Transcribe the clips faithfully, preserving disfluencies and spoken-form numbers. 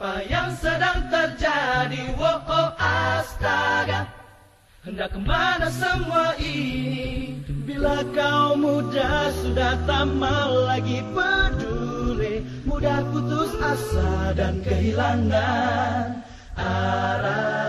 apa yang sedang terjadi? Wow, oh, astaga, hendak kemana semua ini? Bila kau muda sudah tak mau lagi peduli, mudah putus asa dan kehilangan arah.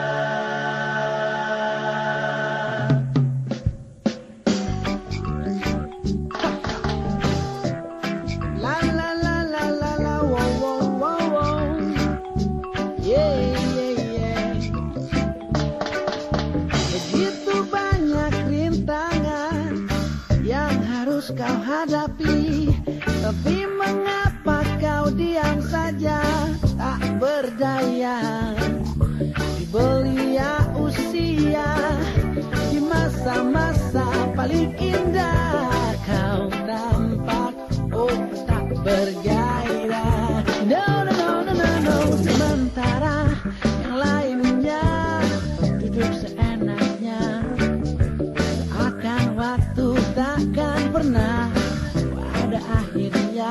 Kau hadapi, tapi mengapa kau diam saja, tak berdaya? Di belia usia, di masa-masa paling indah, kau tampak oh tak bergairah. No no no no no no. Sementara yang lainnya duduk seenaknya, seakan waktu takkan pernah pada akhirnya,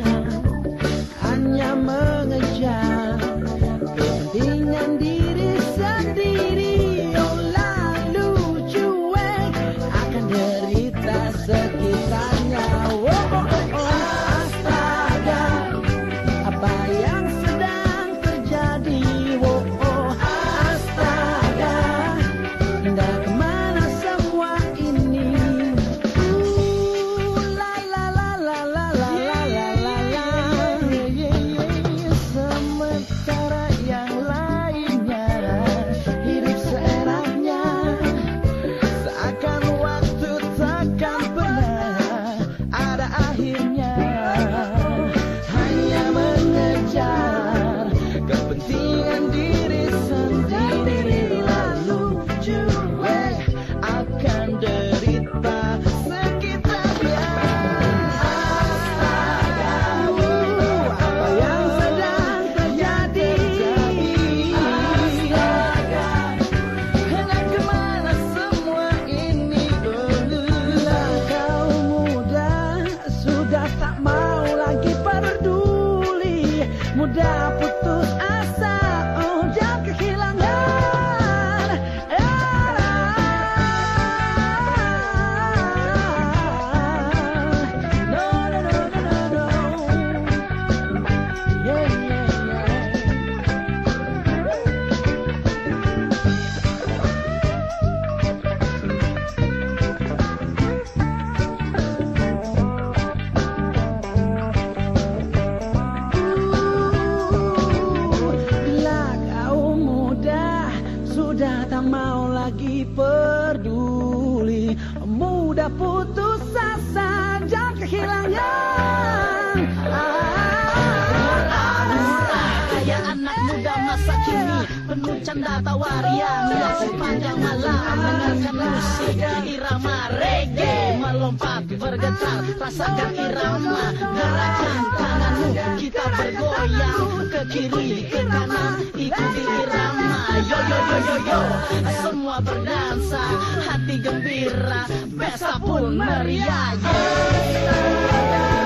hanya mengejar kepentingan diri sendiri. Oh, lalu cuek akan derita sekitarnya. Oh, oh, oh, oh, astaga, apa yang sedang terjadi? Oh, oh, astaga, hendak kemana semua ini? Mudah putus asa, oh dan kehilangan arah. No no no no no no. Yeah yeah sudah tak mau lagi peduli, mudah putus asa dan kehilangan arah. Kayak anak muda masa kini, penuh canda tawa riang, sepanjang malam mendengarkan musik irama reggae, melompat bergetar, rasakan irama, gerakan tanganmu, kita bergoyang ke kiri ke kanan, ikuti irama. Yo yo yo yo yo, semua berdansa, hati gembira, pesta pun meriah. Yeah.